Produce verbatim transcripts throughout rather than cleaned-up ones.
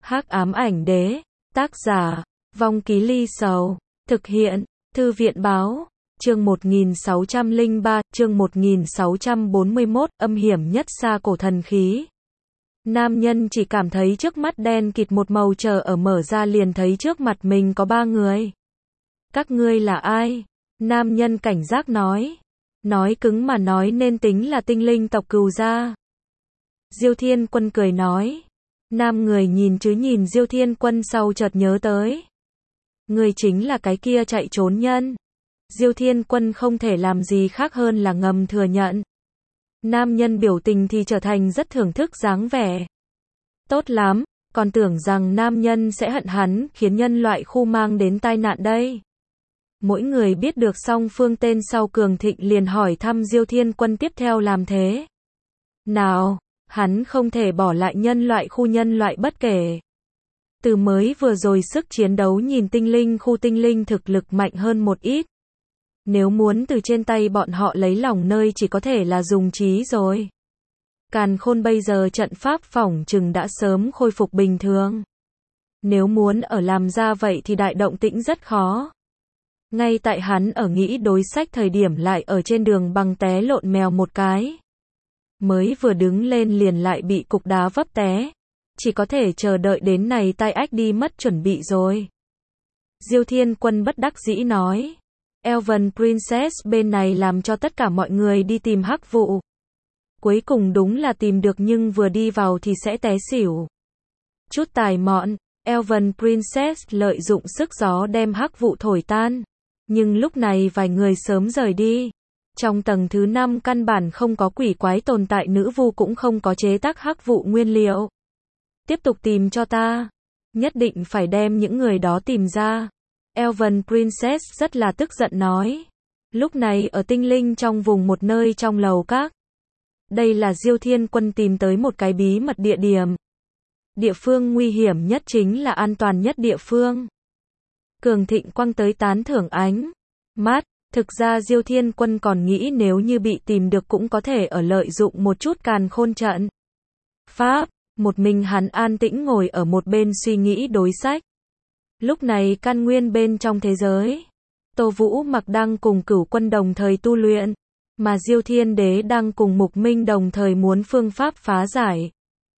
Hắc ám ảnh đế, tác giả, Vong Ký Ly Sầu, thực hiện, Thư viện báo, chương một nghìn sáu trăm lẻ ba, chương một nghìn sáu trăm bốn mươi mốt, âm hiểm nhất xa cổ thần khí. Nam nhân chỉ cảm thấy trước mắt đen kịt một màu, chờ ở mở ra liền thấy trước mặt mình có ba người. Các ngươi là ai? Nam nhân cảnh giác nói. Nói cứng mà nói nên tính là tinh linh tộc Cừu gia. Diêu Thiên Quân cười nói. Nam người nhìn chứ nhìn Diêu Thiên Quân sau chợt nhớ tới. Người chính là cái kia chạy trốn nhân. Diêu Thiên Quân không thể làm gì khác hơn là ngầm thừa nhận. Nam nhân biểu tình thì trở thành rất thưởng thức dáng vẻ. Tốt lắm, còn tưởng rằng nam nhân sẽ hận hắn, khiến nhân loại khu mang đến tai nạn đây. Mỗi người biết được song phương tên sau cường thịnh liền hỏi thăm Diêu Thiên Quân tiếp theo làm thế. Nào, hắn không thể bỏ lại nhân loại khu nhân loại bất kể. Từ mới vừa rồi sức chiến đấu nhìn tinh linh khu tinh linh thực lực mạnh hơn một ít. Nếu muốn từ trên tay bọn họ lấy lòng nơi chỉ có thể là dùng trí rồi. Càn Khôn bây giờ trận pháp phỏng chừng đã sớm khôi phục bình thường. Nếu muốn ở làm ra vậy thì đại động tĩnh rất khó. Ngay tại hắn ở nghĩ đối sách thời điểm lại ở trên đường băng té lộn mèo một cái. Mới vừa đứng lên liền lại bị cục đá vấp té. Chỉ có thể chờ đợi đến này tai ách đi mất chuẩn bị rồi. Diêu Thiên Quân bất đắc dĩ nói. Elven Princess bên này làm cho tất cả mọi người đi tìm hắc vụ. Cuối cùng đúng là tìm được nhưng vừa đi vào thì sẽ té xỉu. Chút tài mọn, Elven Princess lợi dụng sức gió đem hắc vụ thổi tan. Nhưng lúc này vài người sớm rời đi. Trong tầng thứ năm căn bản không có quỷ quái tồn tại, nữ vu cũng không có chế tác hắc vụ nguyên liệu. Tiếp tục tìm cho ta. Nhất định phải đem những người đó tìm ra. Elven Princess rất là tức giận nói. Lúc này ở tinh linh trong vùng một nơi trong lầu các. Đây là Diêu Thiên Quân tìm tới một cái bí mật địa điểm. Địa phương nguy hiểm nhất chính là an toàn nhất địa phương. Cường thịnh quăng tới tán thưởng ánh mắt. Thực ra Diêu Thiên Quân còn nghĩ nếu như bị tìm được cũng có thể ở lợi dụng một chút Càn Khôn trận pháp. Một mình hắn an tĩnh ngồi ở một bên suy nghĩ đối sách. Lúc này căn nguyên bên trong thế giới, Tô Vũ Mặc đang cùng Cửu Quân đồng thời tu luyện, mà Diêu Thiên Đế đang cùng Mục Minh đồng thời muốn phương pháp phá giải.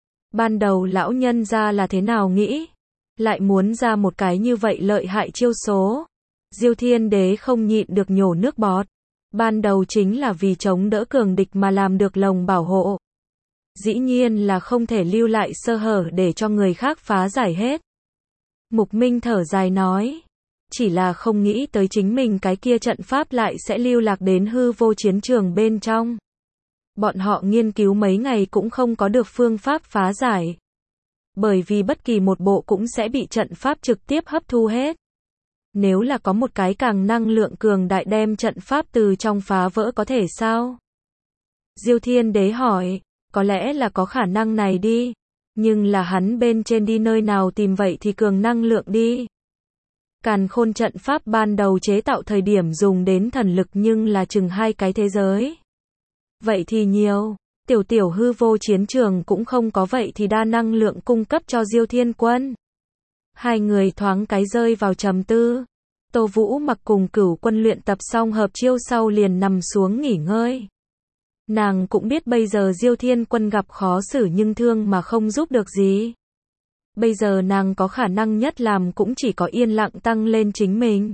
Ban đầu lão nhân ra là thế nào nghĩ, lại muốn ra một cái như vậy lợi hại chiêu số. Diêu Thiên Đế không nhịn được nhổ nước bọt. Ban đầu chính là vì chống đỡ cường địch mà làm được lồng bảo hộ. Dĩ nhiên là không thể lưu lại sơ hở để cho người khác phá giải hết. Mục Minh thở dài nói. Chỉ là không nghĩ tới chính mình cái kia trận pháp lại sẽ lưu lạc đến hư vô chiến trường bên trong. Bọn họ nghiên cứu mấy ngày cũng không có được phương pháp phá giải. Bởi vì bất kỳ một bộ cũng sẽ bị trận pháp trực tiếp hấp thu hết. Nếu là có một cái càng năng lượng cường đại đem trận pháp từ trong phá vỡ có thể sao? Diêu Thiên Đế hỏi. Có lẽ là có khả năng này đi. Nhưng là hắn bên trên đi nơi nào tìm vậy thì cường năng lượng đi. Càn Khôn trận pháp ban đầu chế tạo thời điểm dùng đến thần lực nhưng là chừng hai cái thế giới. Vậy thì nhiều. Tiểu tiểu hư vô chiến trường cũng không có, vậy thì đa năng lượng cung cấp cho Diêu Thiên Quân. Hai người thoáng cái rơi vào trầm tư. Tô Vũ Mặc cùng Cửu Quân luyện tập xong hợp chiêu sau liền nằm xuống nghỉ ngơi. Nàng cũng biết bây giờ Diêu Thiên Quân gặp khó xử nhưng thương mà không giúp được gì. Bây giờ nàng có khả năng nhất làm cũng chỉ có yên lặng tăng lên chính mình.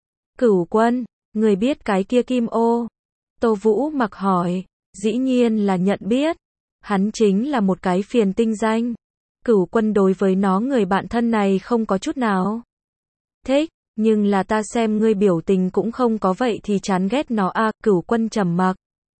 Cửu Quân, người biết cái kia Kim Ô? Tô Vũ Mặc hỏi. Dĩ nhiên là nhận biết. Hắn chính là một cái phiền tinh danh. Cửu Quân đối với nó người bạn thân này không có chút nào thích, nhưng là ta xem ngươi biểu tình cũng không có vậy thì chán ghét nó a. À, Cửu Quân trầm mặc.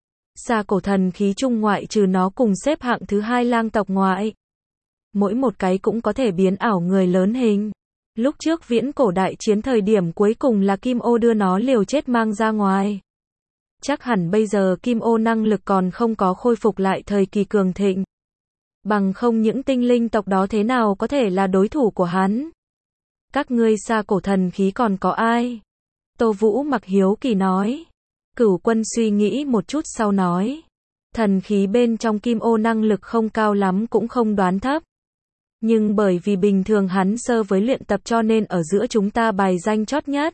Xa cổ thần khí trung ngoại trừ nó cùng xếp hạng thứ hai lang tộc ngoại. Mỗi một cái cũng có thể biến ảo người lớn hình. Lúc trước viễn cổ đại chiến thời điểm cuối cùng là Kim Ô đưa nó liều chết mang ra ngoài. Chắc hẳn bây giờ Kim Ô năng lực còn không có khôi phục lại thời kỳ cường thịnh. Bằng không những tinh linh tộc đó thế nào có thể là đối thủ của hắn. Các ngươi xa cổ thần khí còn có ai? Tô Vũ Mặc hiếu kỳ nói. Cửu Quân suy nghĩ một chút sau nói. Thần khí bên trong Kim Ô năng lực không cao lắm cũng không đoán thấp. Nhưng bởi vì bình thường hắn sơ với luyện tập cho nên ở giữa chúng ta bài danh chót nhất.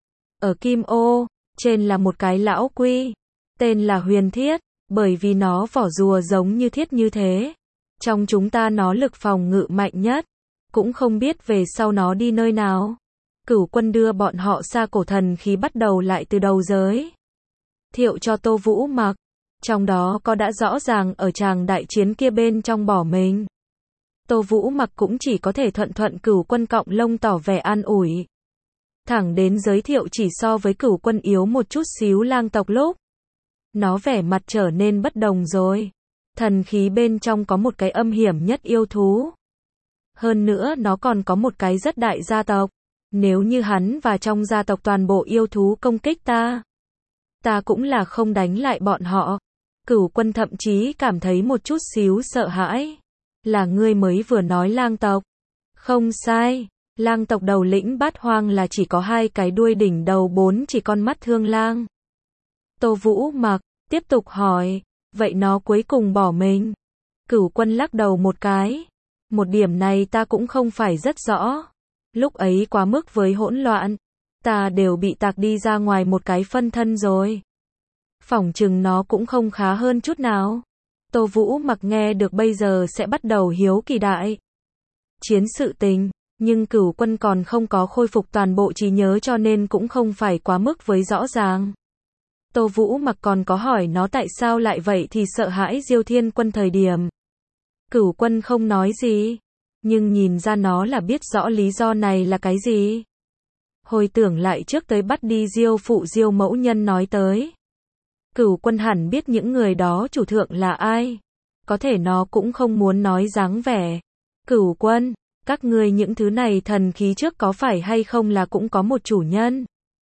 Ở Kim Ô, trên là một cái lão quy, tên là Huyền Thiết, bởi vì nó vỏ rùa giống như thiết như thế. Trong chúng ta nó lực phòng ngự mạnh nhất, cũng không biết về sau nó đi nơi nào. Cửu Quân đưa bọn họ xa cổ thần khí bắt đầu lại từ đầu giới thiệu cho Tô Vũ Mặc, trong đó có đã rõ ràng ở tràng đại chiến kia bên trong bỏ mình. Tô Vũ Mặc cũng chỉ có thể thuận thuận Cửu Quân cọng lông tỏ vẻ an ủi. Thẳng đến giới thiệu chỉ so với Cửu Quân yếu một chút xíu lang tộc lúc. Nó vẻ mặt trở nên bất đồng rồi. Thần khí bên trong có một cái âm hiểm nhất yêu thú. Hơn nữa nó còn có một cái rất đại gia tộc. Nếu như hắn và trong gia tộc toàn bộ yêu thú công kích ta, ta cũng là không đánh lại bọn họ. Cửu Quân thậm chí cảm thấy một chút xíu sợ hãi. Là ngươi mới vừa nói lang tộc. Không sai, lang tộc đầu lĩnh Bát Hoang là chỉ có hai cái đuôi đỉnh đầu bốn chỉ con mắt thương lang. Tô Vũ Mặc tiếp tục hỏi, vậy nó cuối cùng bỏ mình? Cửu Quân lắc đầu một cái. Một điểm này ta cũng không phải rất rõ. Lúc ấy quá mức với hỗn loạn, ta đều bị tạc đi ra ngoài một cái phân thân rồi. Phỏng chừng nó cũng không khá hơn chút nào. Tô Vũ Mặc nghe được bây giờ sẽ bắt đầu hiếu kỳ đại chiến sự tình, nhưng Cửu Quân còn không có khôi phục toàn bộ trí nhớ cho nên cũng không phải quá mức với rõ ràng. Tô Vũ Mặc còn có hỏi nó tại sao lại vậy thì sợ hãi Diêu Thiên Quân thời điểm. Cửu Quân không nói gì, nhưng nhìn ra nó là biết rõ lý do này là cái gì. Hồi tưởng lại trước tới bắt đi Diêu phụ Diêu mẫu nhân nói tới. Cửu Quân hẳn biết những người đó chủ thượng là ai. Có thể nó cũng không muốn nói dáng vẻ. Cửu Quân, các ngươi những thứ này thần khí trước có phải hay không là cũng có một chủ nhân.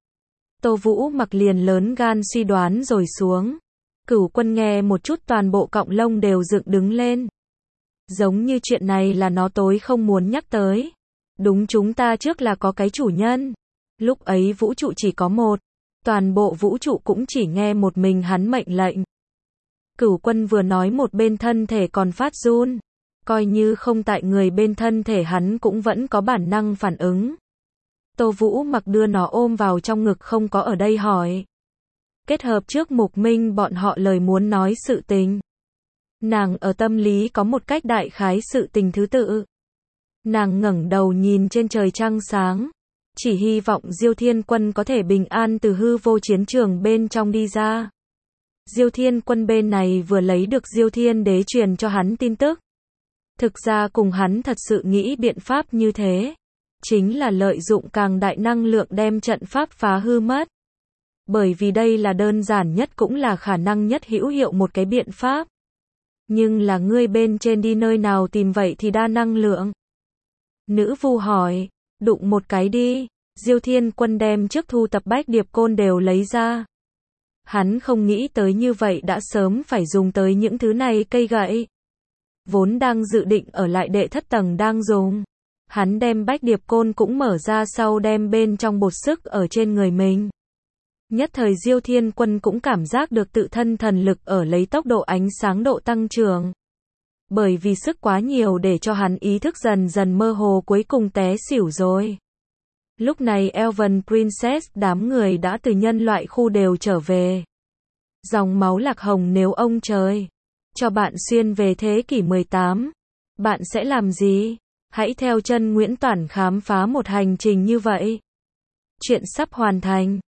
Tô Vũ Mặc liền lớn gan suy đoán rồi xuống. Cửu Quân nghe một chút toàn bộ cọng lông đều dựng đứng lên. Giống như chuyện này là nó tối không muốn nhắc tới. Đúng, chúng ta trước là có cái chủ nhân. Lúc ấy vũ trụ chỉ có một. Toàn bộ vũ trụ cũng chỉ nghe một mình hắn mệnh lệnh. Cửu Quân vừa nói một bên thân thể còn phát run. Coi như không tại người bên thân thể hắn cũng vẫn có bản năng phản ứng. Tô Vũ Mặc đưa nó ôm vào trong ngực không có ở đây hỏi. Kết hợp trước Mục Minh bọn họ lời muốn nói sự tình. Nàng ở tâm lý có một cách đại khái sự tình thứ tự. Nàng ngẩng đầu nhìn trên trời trăng sáng. Chỉ hy vọng Diêu Thiên Quân có thể bình an từ hư vô chiến trường bên trong đi ra. Diêu Thiên Quân bên này vừa lấy được Diêu Thiên Đế truyền cho hắn tin tức. Thực ra cùng hắn thật sự nghĩ biện pháp như thế. Chính là lợi dụng càng đại năng lượng đem trận pháp phá hư mất. Bởi vì đây là đơn giản nhất cũng là khả năng nhất hữu hiệu một cái biện pháp. Nhưng là ngươi bên trên đi nơi nào tìm vậy thì đa năng lượng. Nữ vu hỏi, đụng một cái đi. Diêu Thiên Quân đem trước thu tập bách điệp côn đều lấy ra. Hắn không nghĩ tới như vậy đã sớm phải dùng tới những thứ này cây gậy. Vốn đang dự định ở lại đệ thất tầng đang dùng. Hắn đem bách điệp côn cũng mở ra sau đem bên trong bột sức ở trên người mình. Nhất thời Diêu Thiên Quân cũng cảm giác được tự thân thần lực ở lấy tốc độ ánh sáng độ tăng trưởng. Bởi vì sức quá nhiều để cho hắn ý thức dần dần mơ hồ cuối cùng té xỉu rồi. Lúc này Elven Princess đám người đã từ nhân loại khu đều trở về. Dòng máu lạc hồng nếu ông trời cho bạn xuyên về thế kỷ mười tám, bạn sẽ làm gì? Hãy theo chân Nguyễn Toản khám phá một hành trình như vậy. Chuyện sắp hoàn thành.